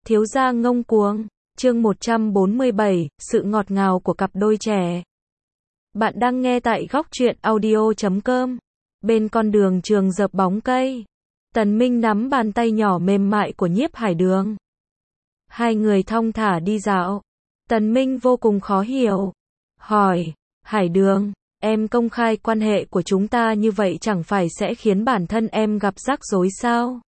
Thiếu gia ngông cuồng, chương 147, sự ngọt ngào của cặp đôi trẻ. Bạn đang nghe tại góc truyện audio.com. Bên con đường trường dợp bóng cây, Tần Minh nắm bàn tay nhỏ mềm mại của Nhiếp Hải Đường. Hai người thong thả đi dạo. Tần Minh vô cùng khó hiểu. Hỏi, Hải Đường, em công khai quan hệ của chúng ta như vậy chẳng phải sẽ khiến bản thân em gặp rắc rối sao?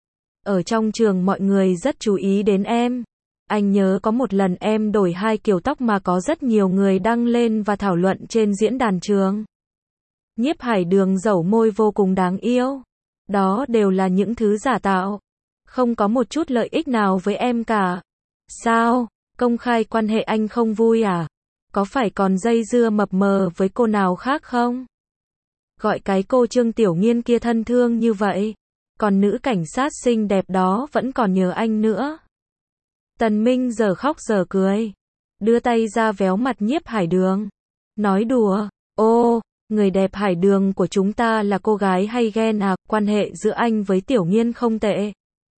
Ở trong trường mọi người rất chú ý đến em. Anh nhớ có một lần em đổi hai kiểu tóc mà có rất nhiều người đăng lên và thảo luận trên diễn đàn trường. Nhiếp Hải Đường dẩu môi vô cùng đáng yêu. Đó đều là những thứ giả tạo. Không có một chút lợi ích nào với em cả. Sao? Công khai quan hệ anh không vui à? Có phải còn dây dưa mập mờ với cô nào khác không? Gọi cái cô Trương Tiểu Nghiên kia thân thương như vậy. Còn nữ cảnh sát xinh đẹp đó vẫn còn nhớ anh nữa. Tần Minh giờ khóc giờ cười. Đưa tay ra véo mặt Nhiếp Hải Đường. Nói đùa, ô, người đẹp Hải Đường của chúng ta là cô gái hay ghen à, quan hệ giữa anh với Tiểu Nghiên không tệ.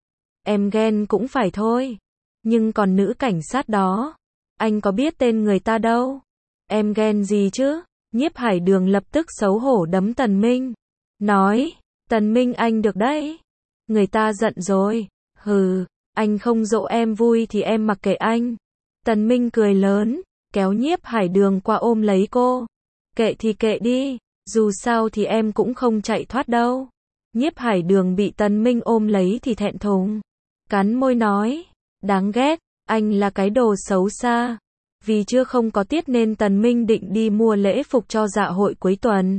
Em ghen cũng phải thôi. Nhưng còn nữ cảnh sát đó, anh có biết tên người ta đâu. Em ghen gì chứ? Nhiếp Hải Đường lập tức xấu hổ đấm Tần Minh. Nói, Tần Minh anh được đấy. Người ta giận rồi. Hừ, anh không dỗ em vui thì em mặc kệ anh. Tần Minh cười lớn, kéo Nhiếp Hải Đường qua ôm lấy cô. Kệ thì kệ đi, dù sao thì em cũng không chạy thoát đâu. Nhiếp Hải Đường bị Tần Minh ôm lấy thì thẹn thùng. Cắn môi nói, đáng ghét, anh là cái đồ xấu xa. Vì chưa không có tiết nên Tần Minh định đi mua lễ phục cho dạ hội cuối tuần.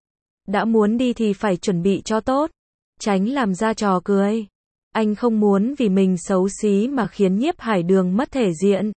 Đã muốn đi thì phải chuẩn bị cho tốt, tránh làm ra trò cười. Anh không muốn vì mình xấu xí mà khiến Nhiếp Hải Đường mất thể diện.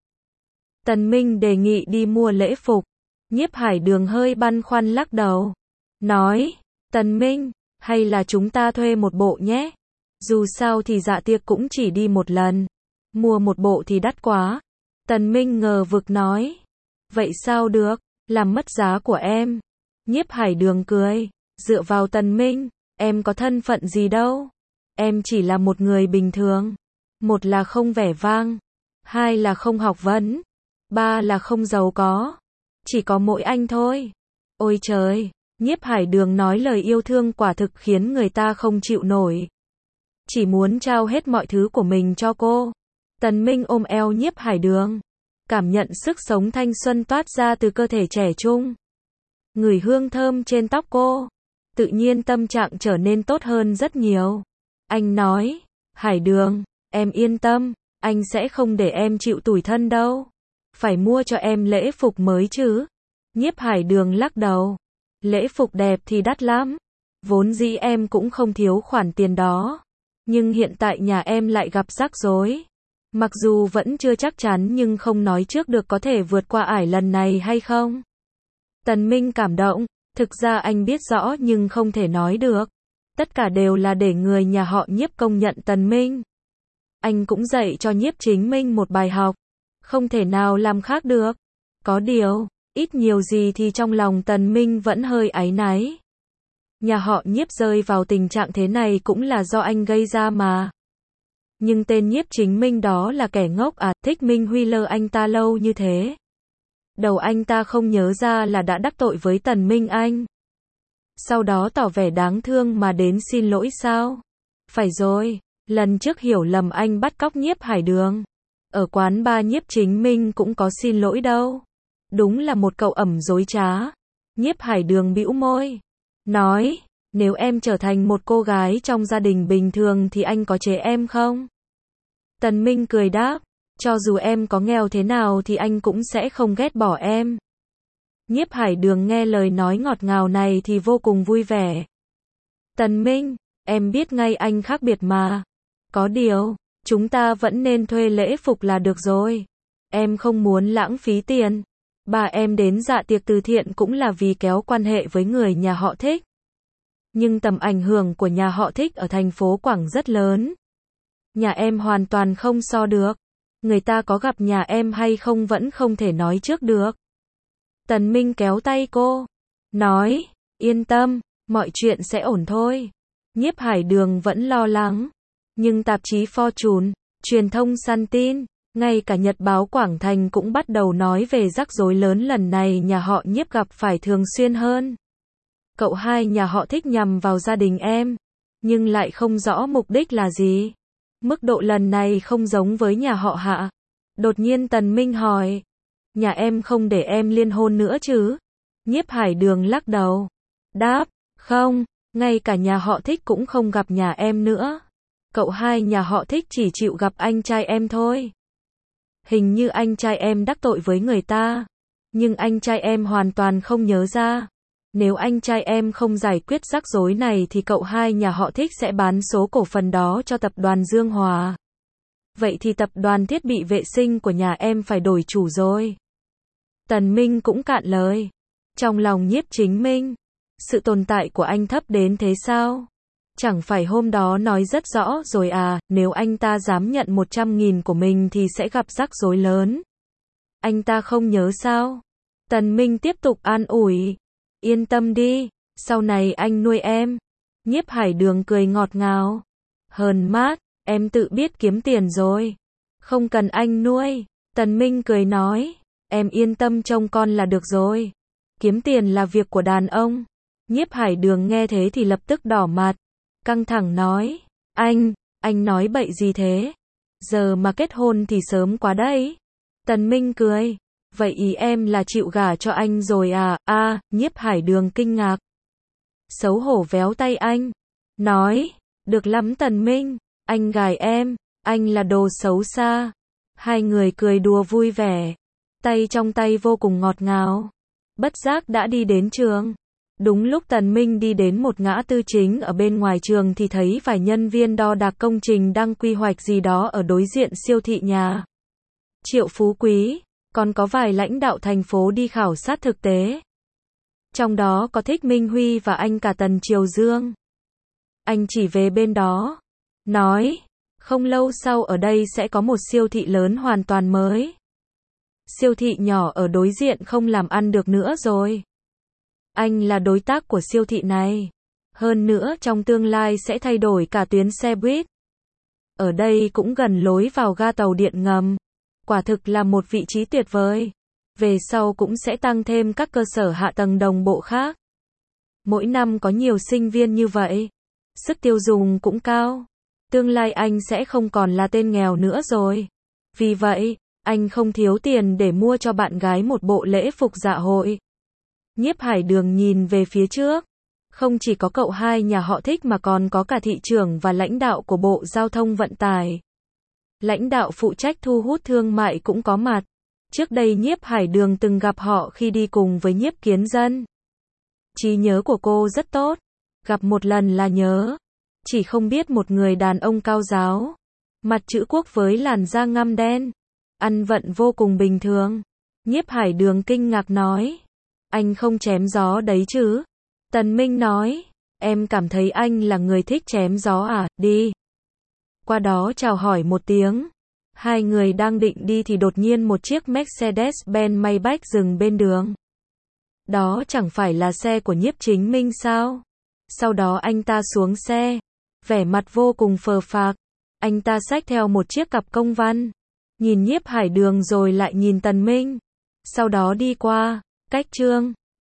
Tần Minh đề nghị đi mua lễ phục. Nhiếp Hải Đường hơi băn khoăn lắc đầu. Nói, Tần Minh, hay là chúng ta thuê một bộ nhé. Dù sao thì dạ tiệc cũng chỉ đi một lần. Mua một bộ thì đắt quá. Tần Minh ngờ vực nói. Vậy sao được, làm mất giá của em. Nhiếp Hải Đường cười, dựa vào Tần Minh, em có thân phận gì đâu. Em chỉ là một người bình thường. Một là không vẻ vang. Hai là không học vấn. Ba là không giàu có. Chỉ có mỗi anh thôi. Ôi trời, Nhiếp Hải Đường nói lời yêu thương quả thực khiến người ta không chịu nổi. Chỉ muốn trao hết mọi thứ của mình cho cô. Tần Minh ôm eo Nhiếp Hải Đường. Cảm nhận sức sống thanh xuân toát ra từ cơ thể trẻ trung. Ngửi hương thơm trên tóc cô. Tự nhiên tâm trạng trở nên tốt hơn rất nhiều. Anh nói, Hải Đường, em yên tâm, anh sẽ không để em chịu tủi thân đâu. Phải mua cho em lễ phục mới chứ. Nhiếp Hải Đường lắc đầu. Lễ phục đẹp thì đắt lắm. Vốn dĩ em cũng không thiếu khoản tiền đó. Nhưng hiện tại nhà em lại gặp rắc rối. Mặc dù vẫn chưa chắc chắn nhưng không nói trước được có thể vượt qua ải lần này hay không. Tần Minh cảm động. Thực ra anh biết rõ nhưng không thể nói được. Tất cả đều là để người nhà họ Nhiếp công nhận Tần Minh. Anh cũng dạy cho Nhiếp Chính Minh một bài học. Không thể nào làm khác được. Có điều, ít nhiều gì thì trong lòng Tần Minh vẫn hơi áy náy. Nhà họ Nhiếp rơi vào tình trạng thế này cũng là do anh gây ra mà. Nhưng tên Nhiếp Chính Minh đó là kẻ ngốc à, thích Minh Huy lơ anh ta lâu như thế. Đầu anh ta không nhớ ra là đã đắc tội với Tần Minh anh. Sau đó tỏ vẻ đáng thương mà đến xin lỗi sao? Phải rồi, lần trước hiểu lầm anh bắt cóc Nhiếp Hải Đường. Ở quán bar Nhiếp Chính Minh cũng có xin lỗi đâu. Đúng là một cậu ẩm dối trá. Nhiếp Hải Đường bĩu môi. Nói, nếu em trở thành một cô gái trong gia đình bình thường thì anh có chế em không? Tần Minh cười đáp, cho dù em có nghèo thế nào thì anh cũng sẽ không ghét bỏ em. Nhiếp Hải Đường nghe lời nói ngọt ngào này thì vô cùng vui vẻ. Tần Minh, em biết ngay anh khác biệt mà. Có điều, chúng ta vẫn nên thuê lễ phục là được rồi. Em không muốn lãng phí tiền. Bà em đến dạ tiệc từ thiện cũng là vì kéo quan hệ với người nhà họ Thích. Nhưng tầm ảnh hưởng của nhà họ Thích ở thành phố Quảng rất lớn. Nhà em hoàn toàn không so được. Người ta có gặp nhà em hay không vẫn không thể nói trước được. Tần Minh kéo tay cô. Nói, yên tâm, mọi chuyện sẽ ổn thôi. Nhiếp Hải Đường vẫn lo lắng. Nhưng tạp chí Fortune, Truyền thông săn tin, ngay cả Nhật báo Quảng Thành cũng bắt đầu nói về rắc rối lớn lần này nhà họ Nhiếp gặp phải thường xuyên hơn. Cậu hai nhà họ thích nhằm vào gia đình em, nhưng lại không rõ mục đích là gì. Mức độ lần này không giống với nhà họ Hạ. Đột nhiên Tần Minh hỏi, nhà em không để em liên hôn nữa chứ? Nhiếp Hải Đường lắc đầu, đáp, không, ngay cả nhà họ thích cũng không gặp nhà em nữa. Cậu hai nhà họ thích chỉ chịu gặp anh trai em thôi. Hình như anh trai em đắc tội với người ta, nhưng anh trai em hoàn toàn không nhớ ra. Nếu anh trai em không giải quyết rắc rối này thì cậu hai nhà họ thích sẽ bán số cổ phần đó cho tập đoàn Dương Hòa. Vậy thì tập đoàn thiết bị vệ sinh của nhà em phải đổi chủ rồi. Tần Minh cũng cạn lời. Trong lòng Nhiếp Chính Minh, sự tồn tại của anh thấp đến thế sao? Chẳng phải hôm đó nói rất rõ rồi à, nếu anh ta dám nhận 100.000 của mình thì sẽ gặp rắc rối lớn. Anh ta không nhớ sao? Tần Minh tiếp tục an ủi. Yên tâm đi, sau này anh nuôi em. Nhiếp Hải Đường cười ngọt ngào. Hờn mát, em tự biết kiếm tiền rồi. Không cần anh nuôi. Tần Minh cười nói, em yên tâm trông con là được rồi. Kiếm tiền là việc của đàn ông. Nhiếp Hải Đường nghe thế thì lập tức đỏ mặt. Căng thẳng nói, anh nói bậy gì thế? Giờ mà kết hôn thì sớm quá đấy. Tần Minh cười, vậy ý em là chịu gả cho anh rồi à? Nhiếp Hải Đường kinh ngạc. Xấu hổ véo tay anh. Nói, được lắm Tần Minh, anh gài em, anh là đồ xấu xa. Hai người cười đùa vui vẻ. Tay trong tay vô cùng ngọt ngào. Bất giác đã đi đến trường. Đúng lúc Tần Minh đi đến một ngã tư chính ở bên ngoài trường thì thấy vài nhân viên đo đạc công trình đang quy hoạch gì đó ở đối diện siêu thị nhà Triệu Phú Quý, còn có vài lãnh đạo thành phố đi khảo sát thực tế. Trong đó có Thích Minh Huy và anh cả Tần Triều Dương. Anh chỉ về bên đó, nói, không lâu sau ở đây sẽ có một siêu thị lớn hoàn toàn mới. Siêu thị nhỏ ở đối diện không làm ăn được nữa rồi. Anh là đối tác của siêu thị này. Hơn nữa trong tương lai sẽ thay đổi cả tuyến xe buýt. Ở đây cũng gần lối vào ga tàu điện ngầm. Quả thực là một vị trí tuyệt vời. Về sau cũng sẽ tăng thêm các cơ sở hạ tầng đồng bộ khác. Mỗi năm có nhiều sinh viên như vậy. Sức tiêu dùng cũng cao. Tương lai anh sẽ không còn là tên nghèo nữa rồi. Vì vậy, anh không thiếu tiền để mua cho bạn gái một bộ lễ phục dạ hội. Nhiếp Hải Đường nhìn về phía trước. Không chỉ có cậu hai nhà họ Thích mà còn có cả thị trưởng và lãnh đạo của Bộ Giao thông Vận tải. Lãnh đạo phụ trách thu hút thương mại cũng có mặt. Trước đây Nhiếp Hải Đường từng gặp họ khi đi cùng với Nhiếp Kiến Dân. Trí nhớ của cô rất tốt. Gặp một lần là nhớ. Chỉ không biết một người đàn ông cao ráo. Mặt chữ quốc với làn da ngăm đen. Ăn vận vô cùng bình thường. Nhiếp Hải Đường kinh ngạc nói. Anh không chém gió đấy chứ? Tần Minh nói. Em cảm thấy anh là người thích chém gió à? Đi. Qua đó chào hỏi một tiếng. Hai người đang định đi thì đột nhiên một chiếc Mercedes-Benz Maybach dừng bên đường. Đó chẳng phải là xe của Nhiếp Chính Minh sao? Sau đó anh ta xuống xe. Vẻ mặt vô cùng phờ phạc. Anh ta xách theo một chiếc cặp công văn. Nhìn Nhiếp Hải Đường rồi lại nhìn Tần Minh. Sau đó đi qua. Cách chương